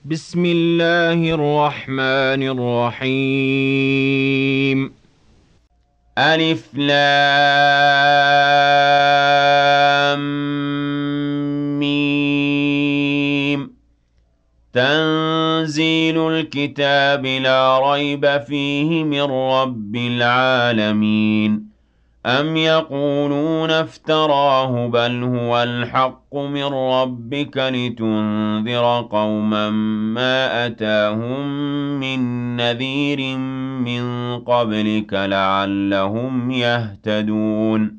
بسم الله الرحمن الرحيم. ألف لام ميم. تنزيل الكتاب لا ريب فيه من رب العالمين. أم يقولون افتراه بل هو الحق من ربك لتنذر قوما ما أتاهم من نذير من قبلك لعلهم يهتدون.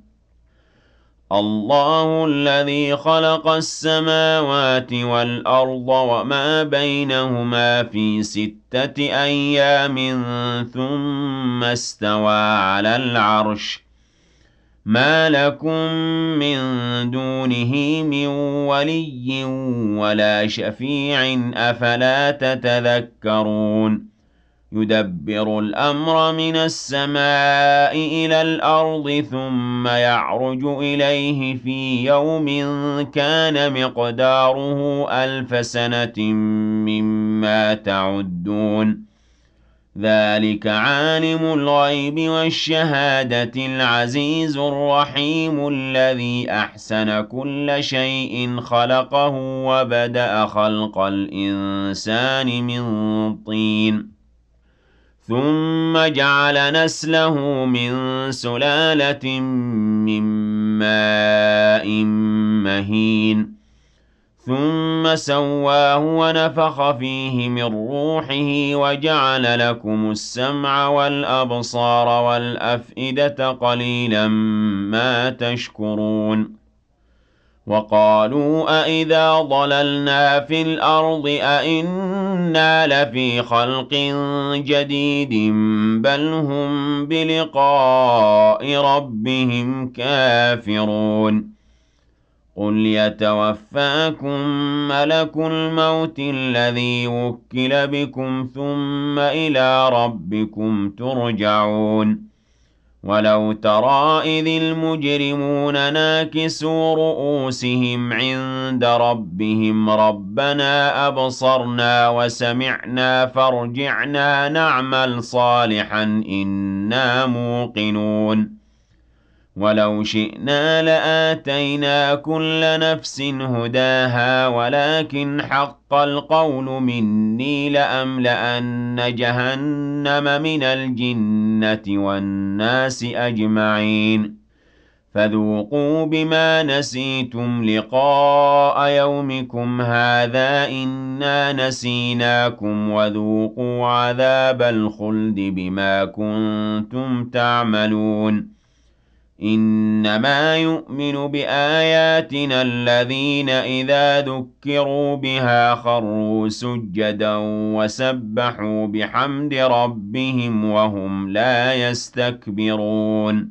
الله الذي خلق السماوات والأرض وما بينهما في 6 أيام ثم استوى على العرش. ما لكم من دونه من ولي ولا شفيع أفلا تتذكرون. يدبر الأمر من السماء إلى الأرض ثم يعرج إليه في يوم كان مقداره 1000 سنة مما تعدون. ذلك عالم الغيب والشهادة العزيز الرحيم الذي أحسن كل شيء خلقه وبدأ خلق الإنسان من طين ثم جعل نسله من سلالة من ماء مهين ثم سواه ونفخ فيه من روحه وجعل لكم السمع والأبصار والأفئدة قليلا ما تشكرون. وقالوا أإذا ضللنا في الأرض أإنا لفي خلق جديد بل هم بلقاء ربهم كافرون. قل يتوفاكم ملك الموت الذي وكل بكم ثم إلى ربكم ترجعون. ولو ترى إذ المجرمون ناكسوا رؤوسهم عند ربهم ربنا أبصرنا وسمعنا فارجعنا نعمل صالحا إنا موقنون. ولو شئنا لآتينا كل نفس هداها ولكن حق القول مني لأملأن جهنم من الجنة والناس أجمعين. فذوقوا بما نسيتم لقاء يومكم هذا إنا نسيناكم وذوقوا عذاب الخلد بما كنتم تعملون. إنما يؤمن بآياتنا الذين إذا ذكروا بها خروا سجدا وسبحوا بحمد ربهم وهم لا يستكبرون.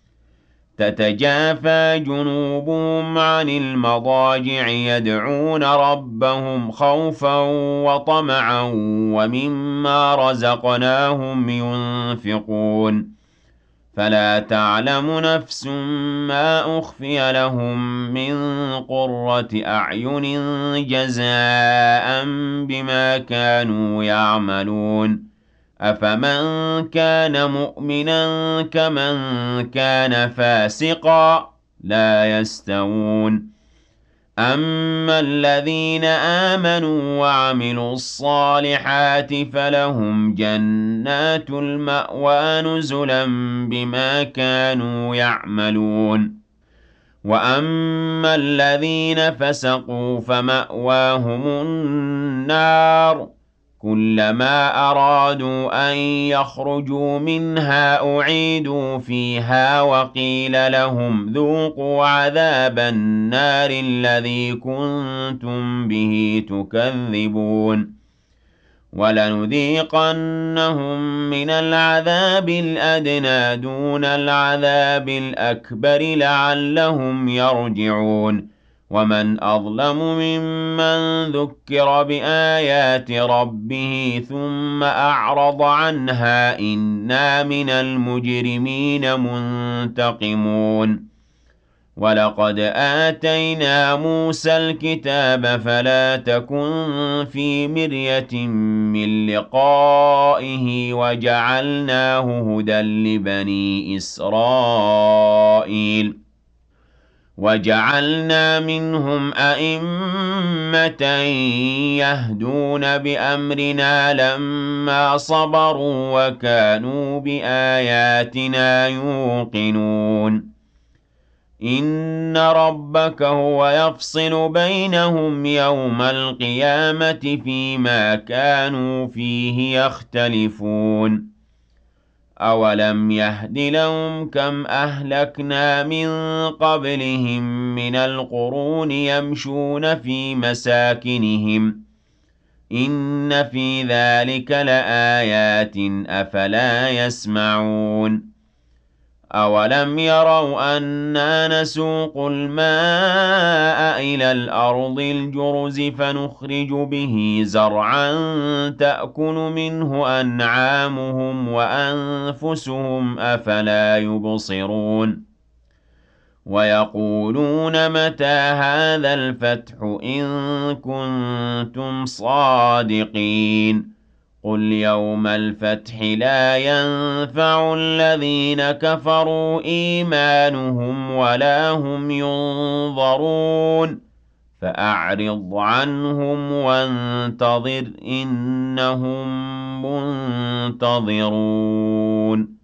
تتجافى جنوبهم عن المضاجع يدعون ربهم خوفا وطمعا ومما رزقناهم ينفقون. فلا تعلم نفس ما أخفي لهم من قرة أعين جزاء بما كانوا يعملون. أفمن كان مؤمنا كمن كان فاسقا لا يستوون. أما الذين آمنوا وعملوا الصالحات فلهم جنات المأوى نزلا بما كانوا يعملون. وأما الذين فسقوا فمأواهم النار كلما أرادوا أن يخرجوا منها أعيدوا فيها وقيل لهم ذوقوا عذاب النار الذي كنتم به تكذبون. ولنذيقنهم من العذاب الأدنى دون العذاب الأكبر لعلهم يرجعون. ومن أظلم ممن ذكر بآيات ربه ثم أعرض عنها إنا من المجرمين منتقمون. وَلَقَدْ آتَيْنَا مُوسَى الْكِتَابَ فَلَا تَكُن فِي مِرْيَةٍ مِّن لِّقَائِهِ وَجَعَلْنَاهُ هُدًى لِّبَنِي إِسْرَائِيلَ وَجَعَلْنَا مِنْهُمْ أَئِمَّةً يَهْدُونَ بِأَمْرِنَا لَمَّا صَبَرُوا وَكَانُوا بِآيَاتِنَا يُوقِنُونَ إِنَّ رَبَّكَ هُوَ يَفْصِلُ بَيْنَهُمْ يَوْمَ الْقِيَامَةِ فِيمَا كَانُوا فِيهِ يَخْتَلِفُونَ أَوَلَمْ يَهْدِ لَهُمْ كَمْ أَهْلَكْنَا مِن قَبْلِهِم مِّنَ الْقُرُونِ يَمْشُونَ فِي مَسَاكِنِهِمْ ۗ إِنَّ فِي ذَٰلِكَ لَآيَاتٍ ۖ أَفَلَا يَسْمَعُونَ أَوَلَمْ يَرَوْا أَنَّا نَسُوقُ الْمَاءَ إِلَى الْأَرْضِ الْجُرُزِ فَنُخْرِجُ بِهِ زَرْعًا تَأْكُلُ مِنْهُ أَنْعَامُهُمْ وَأَنفُسُهُمْ ۖ أَفَلَا يُبْصِرُونَ وَيَقُولُونَ مَتَىٰ هَٰذَا الْفَتْحُ إِن كُنتُمْ صَادِقِينَ قُلْ يَوْمَ الْفَتْحِ لَا يَنفَعُ الَّذِينَ كَفَرُوا إِيمَانُهُمْ وَلَا هُمْ يُنظَرُونَ فَأَعْرِضْ عَنْهُمْ وَانتَظِرْ إِنَّهُم مُّنتَظِرُونَ